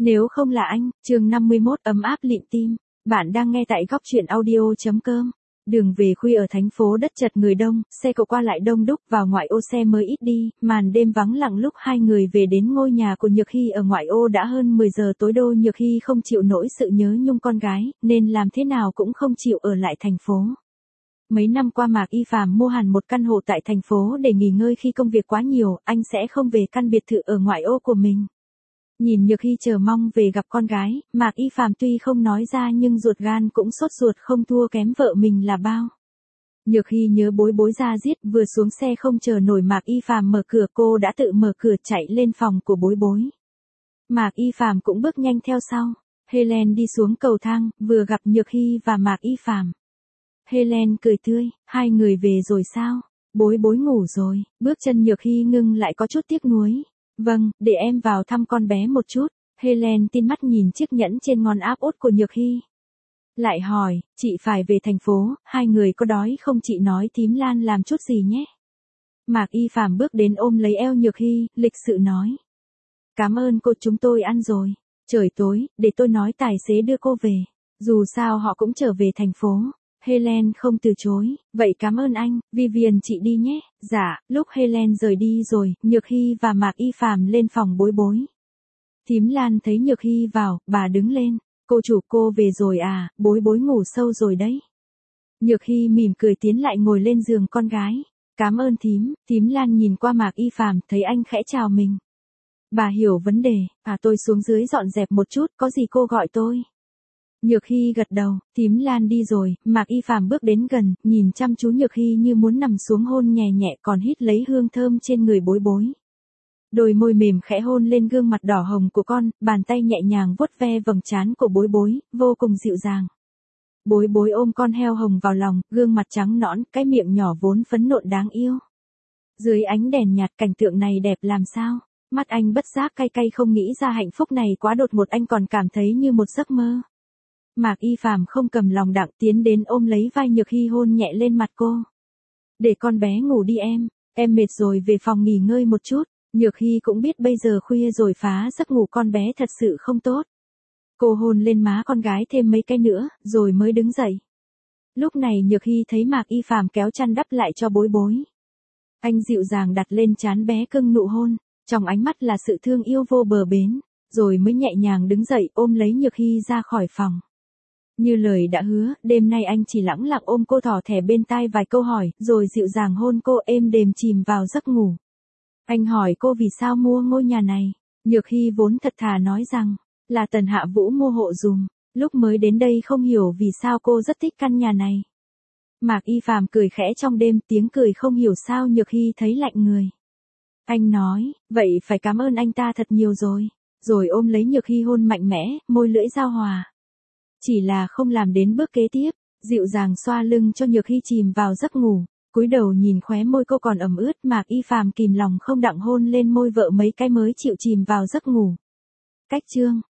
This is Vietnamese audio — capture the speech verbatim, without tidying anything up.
Nếu không là anh, chương năm mươi mốt ấm áp lịm tim. Bạn đang nghe tại góc truyện audio.com. Đường về khuya ở thành phố đất chật người đông, xe cộ qua lại đông đúc, vào ngoại ô xe mới ít đi, màn đêm vắng lặng lúc hai người về đến ngôi nhà của Nhược Hy ở ngoại ô đã hơn mười giờ tối. Đô Nhược Hy không chịu nổi sự nhớ nhung con gái, nên làm thế nào cũng không chịu ở lại thành phố. Mấy năm qua Mạc Y Phàm mua hẳn một căn hộ tại thành phố để nghỉ ngơi khi công việc quá nhiều, anh sẽ không về căn biệt thự ở ngoại ô của mình. Nhìn Nhược Hy chờ mong về gặp con gái, Mạc Y Phàm tuy không nói ra nhưng ruột gan cũng sốt ruột không thua kém vợ mình là bao. Nhược Hy nhớ Bối Bối ra giết, vừa xuống xe không chờ nổi Mạc Y Phàm mở cửa, cô đã tự mở cửa chạy lên phòng của Bối Bối. Mạc Y Phàm cũng bước nhanh theo sau. Helen đi xuống cầu thang, vừa gặp Nhược Hy và Mạc Y Phàm. Helen cười tươi, hai người về rồi sao? Bối Bối ngủ rồi. Bước chân Nhược Hy ngưng lại có chút tiếc nuối. Vâng, để em vào thăm con bé một chút. Helen tin mắt nhìn chiếc nhẫn trên ngón áp út của Nhược Hy. Lại hỏi, chị phải về thành phố, hai người có đói không chị nói thím Lan làm chút gì nhé. Mạc Y Phàm bước đến ôm lấy eo Nhược Hy, lịch sự nói. Cảm ơn cô, chúng tôi ăn rồi. Trời tối, để tôi nói tài xế đưa cô về. Dù sao họ cũng trở về thành phố. Helen không từ chối, vậy cảm ơn anh, Vivian chị đi nhé. Dạ, lúc Helen rời đi rồi, Nhược Hy và Mạc Y Phàm lên phòng Bối Bối. Thím Lan thấy Nhược Hy vào, bà đứng lên, cô chủ cô về rồi à, Bối Bối ngủ sâu rồi đấy. Nhược Hy mỉm cười tiến lại ngồi lên giường con gái. Cảm ơn thím. Thím Lan nhìn qua Mạc Y Phàm, thấy anh khẽ chào mình. Bà hiểu vấn đề, à tôi xuống dưới dọn dẹp một chút, có gì cô gọi tôi. Nhược Hy gật đầu, thím Lan đi rồi, Mạc Y Phàm bước đến gần, nhìn chăm chú Nhược Hy như muốn nằm xuống hôn nhẹ nhẹ, còn hít lấy hương thơm trên người Bối Bối. Đôi môi mềm khẽ hôn lên gương mặt đỏ hồng của con, bàn tay nhẹ nhàng vuốt ve vầng trán của Bối Bối, vô cùng dịu dàng. Bối Bối ôm con heo hồng vào lòng, gương mặt trắng nõn, cái miệng nhỏ vốn phấn nộn đáng yêu. Dưới ánh đèn nhạt cảnh tượng này đẹp làm sao, mắt anh bất giác cay cay, không nghĩ ra hạnh phúc này quá đột ngột, anh còn cảm thấy như một giấc mơ. Mạc Y Phàm không cầm lòng đặng tiến đến ôm lấy vai Nhược Hy hôn nhẹ lên mặt cô. Để con bé ngủ đi em, em mệt rồi về phòng nghỉ ngơi một chút. Nhược Hy cũng biết bây giờ khuya rồi phá giấc ngủ con bé thật sự không tốt. Cô hôn lên má con gái thêm mấy cái nữa, rồi mới đứng dậy. Lúc này Nhược Hy thấy Mạc Y Phàm kéo chăn đắp lại cho Bối Bối. Anh dịu dàng đặt lên trán bé cưng nụ hôn, trong ánh mắt là sự thương yêu vô bờ bến, rồi mới nhẹ nhàng đứng dậy ôm lấy Nhược Hy ra khỏi phòng. Như lời đã hứa, đêm nay anh chỉ lẳng lặng ôm cô, thỏ thẻ bên tai vài câu hỏi, rồi dịu dàng hôn cô, êm đềm chìm vào giấc ngủ. Anh hỏi cô vì sao mua ngôi nhà này. Nhược Hy vốn thật thà nói rằng, là Tần Hạ Vũ mua hộ dùm. Lúc mới đến đây không hiểu vì sao cô rất thích căn nhà này. Mạc Y Phàm cười khẽ trong đêm, tiếng cười không hiểu sao Nhược Hy thấy lạnh người. Anh nói, vậy phải cảm ơn anh ta thật nhiều rồi. Rồi ôm lấy Nhược Hy hôn mạnh mẽ, môi lưỡi giao hòa. Chỉ là không làm đến bước kế tiếp, dịu dàng xoa lưng cho Nhược Hy chìm vào giấc ngủ, cúi đầu nhìn khóe môi cô còn ẩm ướt, Mạc Y Phàm kìm lòng không đặng hôn lên môi vợ mấy cái mới chịu chìm vào giấc ngủ. Cách chương